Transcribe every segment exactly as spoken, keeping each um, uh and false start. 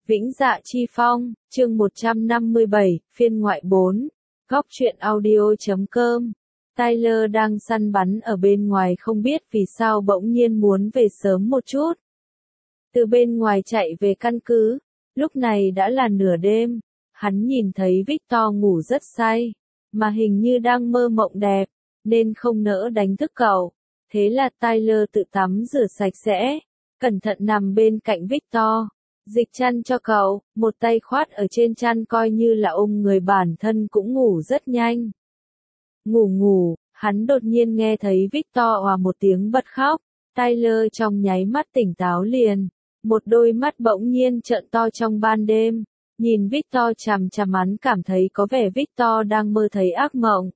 Vĩnh Dạ Chi Phong, chương một trăm năm mươi bảy, phiên ngoại bốn. Góc truyện audio chấm com. Tyler đang săn bắn ở bên ngoài không biết vì sao bỗng nhiên muốn về sớm một chút. Từ bên ngoài chạy về căn cứ, lúc này đã là nửa đêm, hắn nhìn thấy Victor ngủ rất say, mà hình như đang mơ mộng đẹp, nên không nỡ đánh thức cậu. Thế là Tyler tự tắm rửa sạch sẽ, cẩn thận nằm bên cạnh Victor, dịch chăn cho cậu, một tay khoát ở trên chăn coi như là ôm người, bản thân cũng ngủ rất nhanh. Ngủ ngủ, hắn đột nhiên nghe thấy Victor òa một tiếng bật khóc, Tyler trong nháy mắt tỉnh táo liền, một đôi mắt bỗng nhiên trợn to trong ban đêm, nhìn Victor chằm chằm, hắn cảm thấy có vẻ Victor đang mơ thấy ác mộng.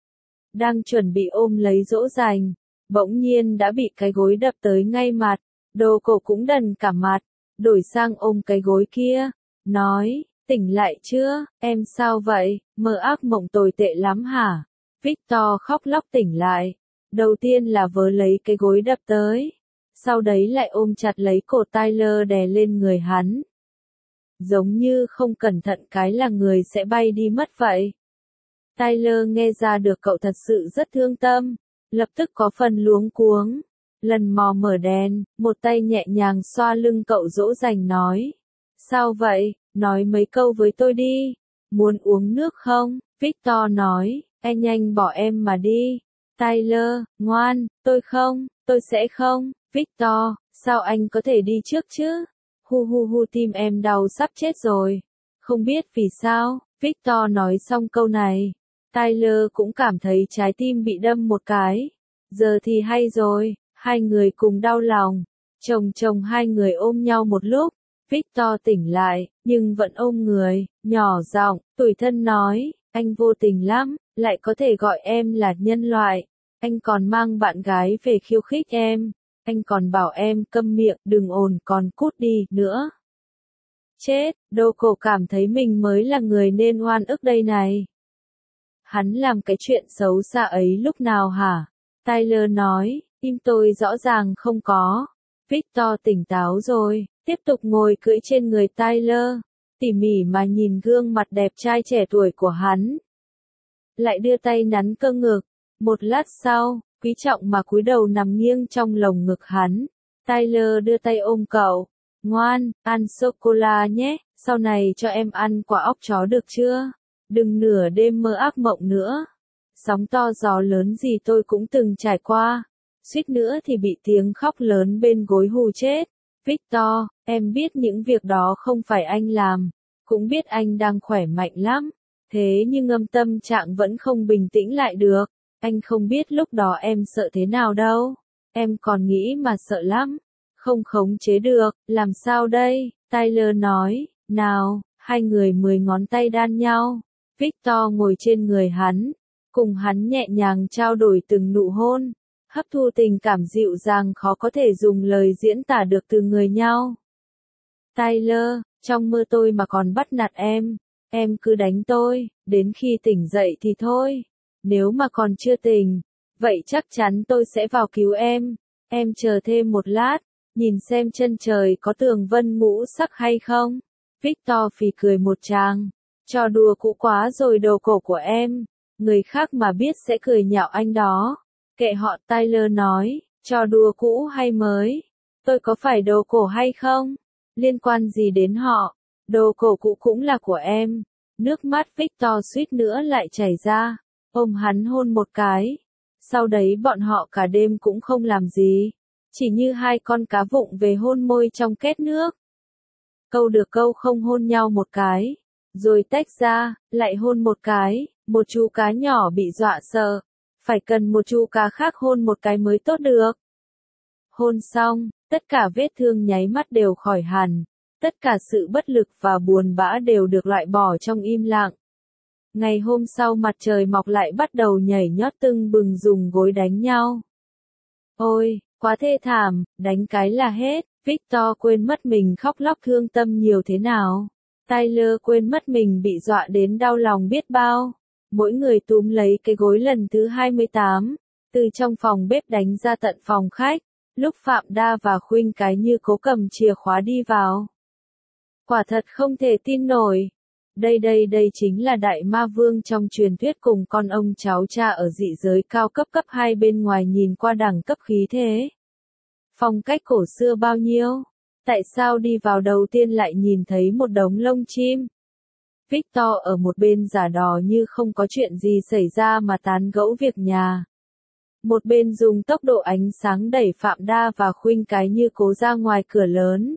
Đang chuẩn bị ôm lấy dỗ dành, bỗng nhiên đã bị cái gối đập tới ngay mặt, đồ cổ cũng đần cả mặt, đổi sang ôm cái gối kia, nói, tỉnh lại chưa, em sao vậy, mơ ác mộng tồi tệ lắm hả? Victor khóc lóc tỉnh lại, đầu tiên là vớ lấy cái gối đập tới, sau đấy lại ôm chặt lấy cổ Tyler đè lên người hắn. Giống như không cẩn thận cái là người sẽ bay đi mất vậy. Tyler nghe ra được cậu thật sự rất thương tâm, lập tức có phần luống cuống. Lần mò mở đèn, một tay nhẹ nhàng xoa lưng cậu dỗ dành nói. Sao vậy, nói mấy câu với tôi đi. Muốn uống nước không? Victor nói, anh nhanh bỏ em mà đi. Tyler, ngoan, tôi không, tôi sẽ không. Victor, sao anh có thể đi trước chứ? Hu hu hu, tim em đau sắp chết rồi. Không biết vì sao, Victor nói xong câu này, Tyler cũng cảm thấy trái tim bị đâm một cái. Giờ thì hay rồi. Hai người cùng đau lòng, chồng chồng hai người ôm nhau một lúc, Victor tỉnh lại, nhưng vẫn ôm người, nhỏ giọng, tủi thân nói, anh vô tình lắm, lại có thể gọi em là nhân loại, anh còn mang bạn gái về khiêu khích em, anh còn bảo em câm miệng, đừng ồn, còn cút đi, nữa. Chết, đồ cổ cảm thấy mình mới là người nên oan ức đây này. Hắn làm cái chuyện xấu xa ấy lúc nào hả? Tyler nói. Tim tôi rõ ràng không có. Victor tỉnh táo rồi, tiếp tục ngồi cưỡi trên người Tyler, tỉ mỉ mà nhìn gương mặt đẹp trai trẻ tuổi của hắn. Lại đưa tay nắn cơ ngực, một lát sau, quý trọng mà cúi đầu nằm nghiêng trong lồng ngực hắn. Tyler đưa tay ôm cậu, ngoan, ăn sô-cô-la nhé, sau này cho em ăn quả óc chó được chưa? Đừng nửa đêm mơ ác mộng nữa. Sóng to gió lớn gì tôi cũng từng trải qua. Suýt nữa thì bị tiếng khóc lớn bên gối hù chết. Victor, em biết những việc đó không phải anh làm, cũng biết anh đang khỏe mạnh lắm, thế nhưng âm tâm trạng vẫn không bình tĩnh lại được. Anh không biết lúc đó em sợ thế nào đâu. Em còn nghĩ mà sợ lắm, không khống chế được, làm sao đây? Tyler nói, nào, hai người mười ngón tay đan nhau. Victor ngồi trên người hắn, cùng hắn nhẹ nhàng trao đổi từng nụ hôn. Hấp thu tình cảm dịu dàng khó có thể dùng lời diễn tả được từ người nhau. Tyler, trong mơ tôi mà còn bắt nạt em, em cứ đánh tôi, đến khi tỉnh dậy thì thôi. Nếu mà còn chưa tỉnh, vậy chắc chắn tôi sẽ vào cứu em. Em chờ thêm một lát, nhìn xem chân trời có tường vân ngũ sắc hay không. Victor phì cười một tràng, trò đùa cũ quá rồi đồ cổ của em, người khác mà biết sẽ cười nhạo anh đó. Kệ họ, Tyler nói, trò đùa cũ hay mới, tôi có phải đồ cổ hay không? Liên quan gì đến họ, đồ cổ cũ cũng là của em. Nước mắt Victor suýt nữa lại chảy ra, ôm hắn hôn một cái. Sau đấy bọn họ cả đêm cũng không làm gì, chỉ như hai con cá vụng về hôn môi trong két nước. Câu được câu không hôn nhau một cái, rồi tách ra, lại hôn một cái, một chú cá nhỏ bị dọa sợ. Phải cần một chú cá khác hôn một cái mới tốt được. Hôn xong, tất cả vết thương nháy mắt đều khỏi hẳn, tất cả sự bất lực và buồn bã đều được loại bỏ trong im lặng. Ngày hôm sau mặt trời mọc lại bắt đầu nhảy nhót tưng bừng dùng gối đánh nhau. Ôi, quá thê thảm, đánh cái là hết, Victor quên mất mình khóc lóc thương tâm nhiều thế nào. Tyler quên mất mình bị dọa đến đau lòng biết bao. Mỗi người túm lấy cái gối lần thứ hai mươi tám, từ trong phòng bếp đánh ra tận phòng khách, lúc Phạm Đa và Khuynh Cái Như cố cầm chìa khóa đi vào. Quả thật không thể tin nổi. Đây đây đây chính là đại ma vương trong truyền thuyết cùng con ông cháu cha ở dị giới cao cấp cấp hai bên ngoài nhìn qua đẳng cấp khí thế. Phong cách cổ xưa bao nhiêu? Tại sao đi vào đầu tiên lại nhìn thấy một đống lông chim? Victor ở một bên giả đò như không có chuyện gì xảy ra mà tán gẫu việc nhà. Một bên dùng tốc độ ánh sáng đẩy Phạm Đa và Khuynh Cái Như Cố ra ngoài cửa lớn.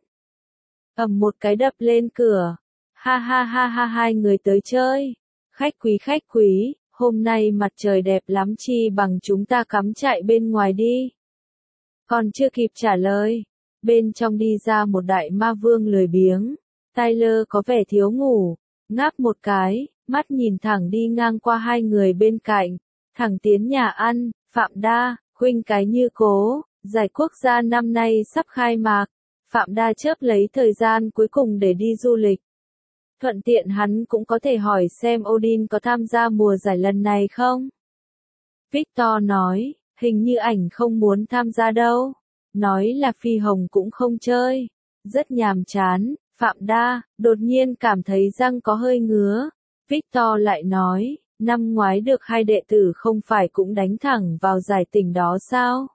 Ầm một cái đập lên cửa. Ha ha ha ha, hai người tới chơi. Khách quý khách quý, hôm nay mặt trời đẹp lắm, chi bằng chúng ta cắm trại bên ngoài đi. Còn chưa kịp trả lời, bên trong đi ra một đại ma vương lười biếng. Tyler có vẻ thiếu ngủ, ngáp một cái, mắt nhìn thẳng đi ngang qua hai người bên cạnh, thẳng tiến nhà ăn. Phạm Đa, Khuynh Cái Như Cố, giải quốc gia năm nay sắp khai mạc. Phạm Đa chớp lấy thời gian cuối cùng để đi du lịch. Thuận tiện hắn cũng có thể hỏi xem Odin có tham gia mùa giải lần này không? Victor nói, hình như ảnh không muốn tham gia đâu. Nói là Phi Hồng cũng không chơi. Rất nhàm chán. Phạm Đa, đột nhiên cảm thấy răng có hơi ngứa. Victor lại nói, năm ngoái được hai đệ tử không phải cũng đánh thẳng vào giải tỉnh đó sao?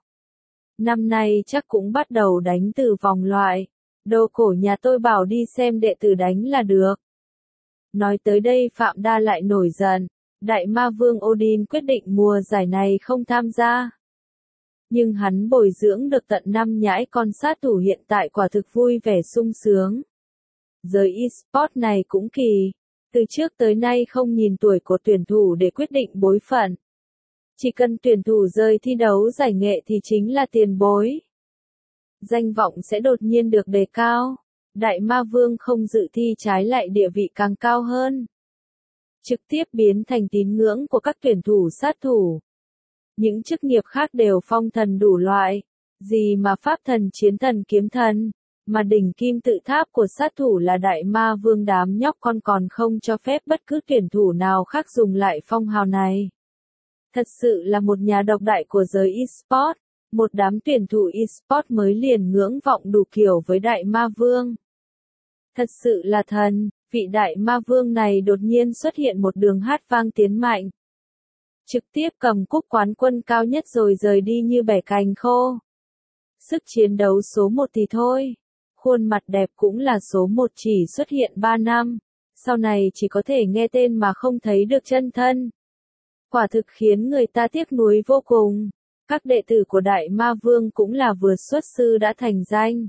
Năm nay chắc cũng bắt đầu đánh từ vòng loại. Đồ cổ nhà tôi bảo đi xem đệ tử đánh là được. Nói tới đây Phạm Đa lại nổi giận. Đại ma vương Odin quyết định mùa giải này không tham gia. Nhưng hắn bồi dưỡng được tận năm nhãi con sát thủ hiện tại quả thực vui vẻ sung sướng. Giới eSports này cũng kỳ. Từ trước tới nay không nhìn tuổi của tuyển thủ để quyết định bối phận. Chỉ cần tuyển thủ rời thi đấu giải nghệ thì chính là tiền bối. Danh vọng sẽ đột nhiên được đề cao. Đại ma vương không dự thi trái lại địa vị càng cao hơn. Trực tiếp biến thành tín ngưỡng của các tuyển thủ sát thủ. Những chức nghiệp khác đều phong thần đủ loại. Gì mà pháp thần, chiến thần, kiếm thần. Mà đỉnh kim tự tháp của sát thủ là đại ma vương, đám nhóc con còn không cho phép bất cứ tuyển thủ nào khác dùng lại phong hào này. Thật sự là một nhà độc đại của giới eSports. Một đám tuyển thủ eSports mới liền ngưỡng vọng đủ kiểu với đại ma vương. Thật sự là thần, vị đại ma vương này đột nhiên xuất hiện một đường hát vang tiến mạnh. Trực tiếp cầm cúp quán quân cao nhất rồi rời đi như bẻ cành khô. Sức chiến đấu số một thì thôi. Khuôn mặt đẹp cũng là số một, chỉ xuất hiện ba năm. Sau này chỉ có thể nghe tên mà không thấy được chân thân. Quả thực khiến người ta tiếc nuối vô cùng. Các đệ tử của Đại Ma Vương cũng là vừa xuất sư đã thành danh.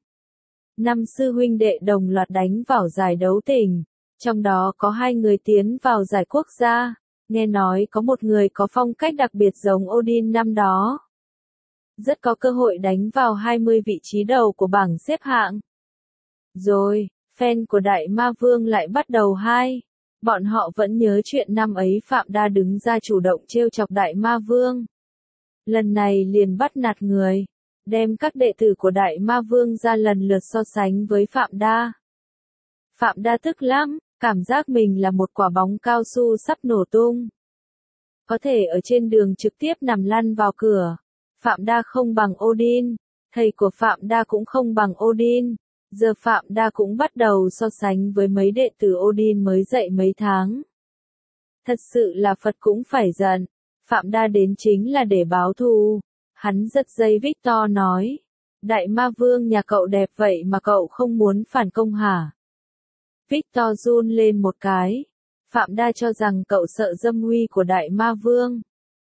Năm sư huynh đệ đồng loạt đánh vào giải đấu tỉnh. Trong đó có hai người tiến vào giải quốc gia. Nghe nói có một người có phong cách đặc biệt giống Odin năm đó. Rất có cơ hội đánh vào hai mươi vị trí đầu của bảng xếp hạng. Rồi, fan của Đại Ma Vương lại bắt đầu hai. Bọn họ vẫn nhớ chuyện năm ấy Phạm Đa đứng ra chủ động trêu chọc Đại Ma Vương. Lần này liền bắt nạt người. Đem các đệ tử của Đại Ma Vương ra lần lượt so sánh với Phạm Đa. Phạm Đa tức lắm, cảm giác mình là một quả bóng cao su sắp nổ tung. Có thể ở trên đường trực tiếp nằm lăn vào cửa. Phạm Đa không bằng Odin. Thầy của Phạm Đa cũng không bằng Odin. Giờ Phạm Đa cũng bắt đầu so sánh với mấy đệ tử Odin mới dạy mấy tháng. Thật sự là Phật cũng phải giận. Phạm Đa đến chính là để báo thù. Hắn giật dây Victor nói. Đại Ma Vương nhà cậu đẹp vậy mà cậu không muốn phản công hả? Victor run lên một cái. Phạm Đa cho rằng cậu sợ dâm uy của Đại Ma Vương.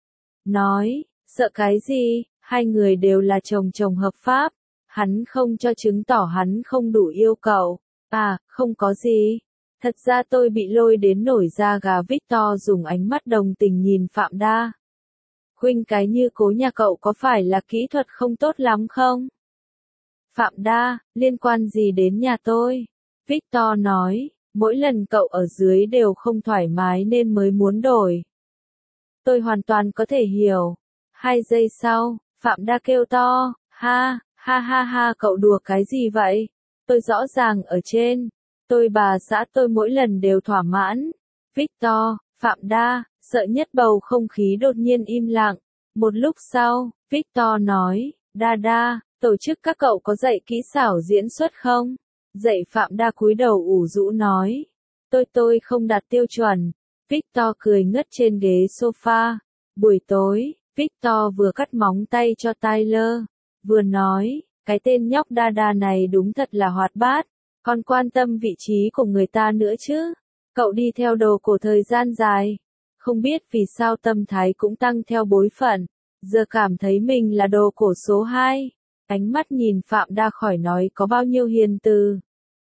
Nói, sợ cái gì, hai người đều là chồng chồng hợp pháp. Hắn không cho chứng tỏ hắn không đủ yêu cậu. À, không có gì. Thật ra tôi bị lôi đến nổi da gà. Victor dùng ánh mắt đồng tình nhìn Phạm Đa. Khuynh Cái Như Cố nhà cậu có phải là kỹ thuật không tốt lắm không? Phạm Đa, liên quan gì đến nhà tôi? Victor nói, mỗi lần cậu ở dưới đều không thoải mái nên mới muốn đổi. Tôi hoàn toàn có thể hiểu. Hai giây sau, Phạm Đa kêu to, ha, ha ha ha, cậu đùa cái gì vậy? Tôi rõ ràng ở trên. Tôi bà xã tôi mỗi lần đều thỏa mãn. Victor, Phạm Đa, sợ nhất bầu không khí đột nhiên im lặng. Một lúc sau, Victor nói, Đa Đa, tổ chức các cậu có dạy kỹ xảo diễn xuất không? Dậy Phạm Đa cúi đầu ủ rũ nói. Tôi tôi không đạt tiêu chuẩn. Victor cười ngất trên ghế sofa. Buổi tối, Victor vừa cắt móng tay cho Tyler, vừa nói, cái tên nhóc Dada này đúng thật là hoạt bát, còn quan tâm vị trí của người ta nữa chứ. Cậu đi theo đồ cổ thời gian dài, không biết vì sao tâm thái cũng tăng theo bối phận, giờ cảm thấy mình là đồ cổ số hai. Ánh mắt nhìn Phạm Đa khỏi nói có bao nhiêu hiền từ.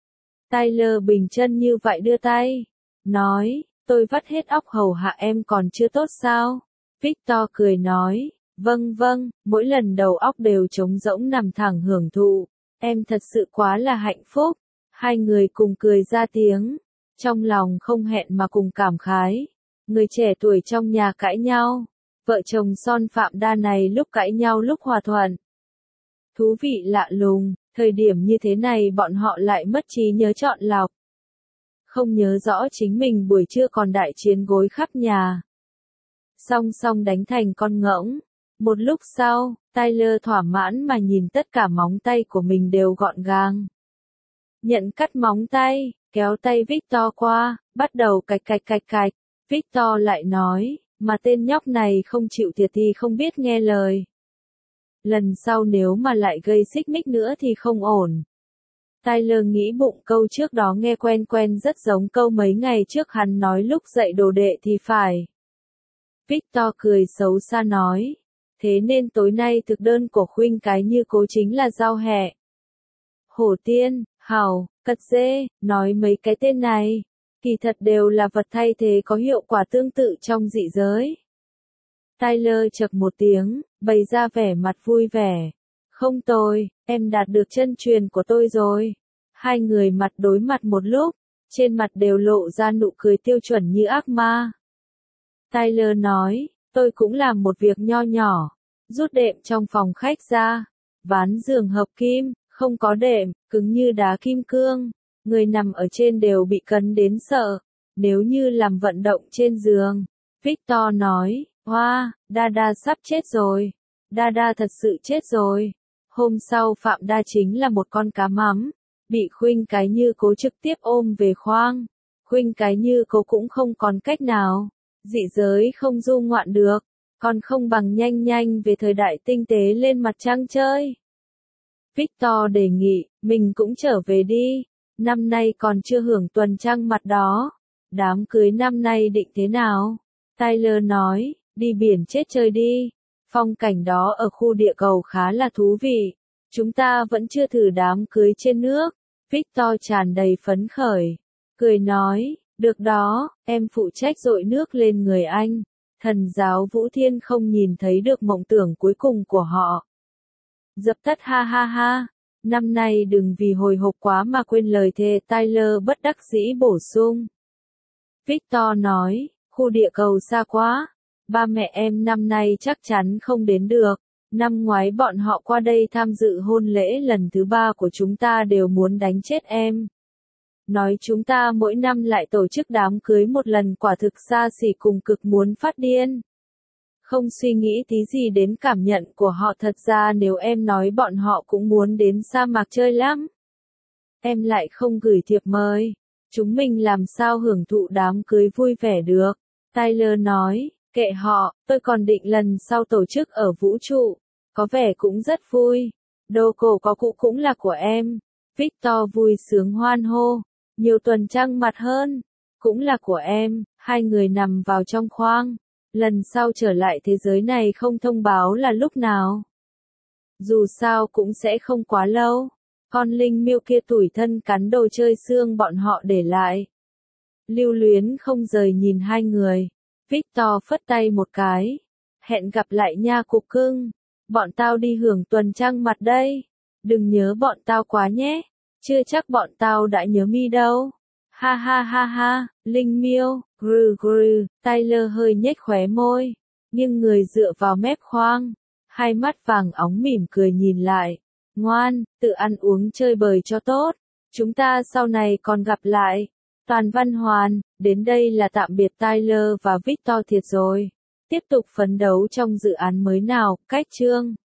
Tyler bình chân như vậy đưa tay, nói, tôi vắt hết óc hầu hạ em còn chưa tốt sao? Victor cười nói, vâng vâng, mỗi lần đầu óc đều trống rỗng nằm thẳng hưởng thụ, em thật sự quá là hạnh phúc. Hai người cùng cười ra tiếng, trong lòng không hẹn mà cùng cảm khái. Người trẻ tuổi trong nhà cãi nhau, vợ chồng son Phạm Đa này lúc cãi nhau lúc hòa thuận. Thú vị lạ lùng, thời điểm như thế này bọn họ lại mất trí nhớ chọn lọc. Không nhớ rõ chính mình buổi trưa còn đại chiến gối khắp nhà. Song song đánh thành con ngỗng. Một lúc sau, Tyler thỏa mãn mà nhìn tất cả móng tay của mình đều gọn gàng. Nhận cắt móng tay, kéo tay Victor qua, bắt đầu cạch cạch cạch cạch. Victor lại nói, mà tên nhóc này không chịu thiệt thì không biết nghe lời. Lần sau nếu mà lại gây xích mích nữa thì không ổn. Tyler nghĩ bụng câu trước đó nghe quen quen rất giống câu mấy ngày trước hắn nói lúc dạy đồ đệ thì phải. Victor cười xấu xa nói, thế nên tối nay thực đơn của Khuynh cái như cố chính là rau hẹ. Hổ tiên, hàu, cật dê, nói mấy cái tên này, kỳ thật đều là vật thay thế có hiệu quả tương tự trong dị giới. Tyler chậc một tiếng, bày ra vẻ mặt vui vẻ. Không tồi, em đạt được chân truyền của tôi rồi. Hai người mặt đối mặt một lúc, trên mặt đều lộ ra nụ cười tiêu chuẩn như ác ma. Tyler nói, tôi cũng làm một việc nho nhỏ, rút đệm trong phòng khách ra, ván giường hợp kim, không có đệm, cứng như đá kim cương, người nằm ở trên đều bị cấn đến sợ, nếu như làm vận động trên giường. Victor nói, hoa, wow, Dada sắp chết rồi, Dada thật sự chết rồi. Hôm sau Phạm Đa chính là một con cá mắm, bị Khuynh cái như cố trực tiếp ôm về khoang. Khuynh cái như cố cũng không còn cách nào, dị giới không du ngoạn được, còn không bằng nhanh nhanh về thời đại tinh tế lên mặt trăng chơi. Victor đề nghị, mình cũng trở về đi, năm nay còn chưa hưởng tuần trăng mặt đó. Đám cưới năm nay định thế nào? Tyler nói, đi biển chết chơi đi. Phong cảnh đó ở khu địa cầu khá là thú vị. Chúng ta vẫn chưa thử đám cưới trên nước. Victor tràn đầy phấn khởi. Cười nói, được đó, em phụ trách dội nước lên người anh. Thần giáo Vũ Thiên không nhìn thấy được mộng tưởng cuối cùng của họ. Dập tắt ha ha ha. Năm nay đừng vì hồi hộp quá mà quên lời thề, Tyler bất đắc dĩ bổ sung. Victor nói, khu địa cầu xa quá. Ba mẹ em năm nay chắc chắn không đến được. Năm ngoái bọn họ qua đây tham dự hôn lễ lần thứ ba của chúng ta đều muốn đánh chết em. Nói chúng ta mỗi năm lại tổ chức đám cưới một lần, quả thực xa xỉ cùng cực muốn phát điên. Không suy nghĩ tí gì đến cảm nhận của họ, thật ra nếu em nói bọn họ cũng muốn đến sa mạc chơi lắm. Em lại không gửi thiệp mời. Chúng mình làm sao hưởng thụ đám cưới vui vẻ được. Tyler nói, kệ họ, tôi còn định lần sau tổ chức ở vũ trụ. Có vẻ cũng rất vui. Đồ cổ có cụ cũng là của em. Victor vui sướng hoan hô. Nhiều tuần trăng mặt hơn. Cũng là của em. Hai người nằm vào trong khoang. Lần sau trở lại thế giới này không thông báo là lúc nào. Dù sao cũng sẽ không quá lâu. Con linh miêu kia tủi thân cắn đồ chơi xương bọn họ để lại. Lưu luyến không rời nhìn hai người. Victor phất tay một cái. Hẹn gặp lại nha cục cưng. Bọn tao đi hưởng tuần trăng mặt đây. Đừng nhớ bọn tao quá nhé. Chưa chắc bọn tao đã nhớ mi đâu. Ha ha ha ha, linh miêu, grừ grừ. Tyler hơi nhếch khóe môi, nhưng người dựa vào mép khoang. Hai mắt vàng óng mỉm cười nhìn lại. Ngoan, tự ăn uống chơi bời cho tốt. Chúng ta sau này còn gặp lại. Toàn Văn Hoàn, đến đây là tạm biệt Tyler và Victor thiệt rồi. Tiếp tục phấn đấu trong dự án mới nào, cách chương.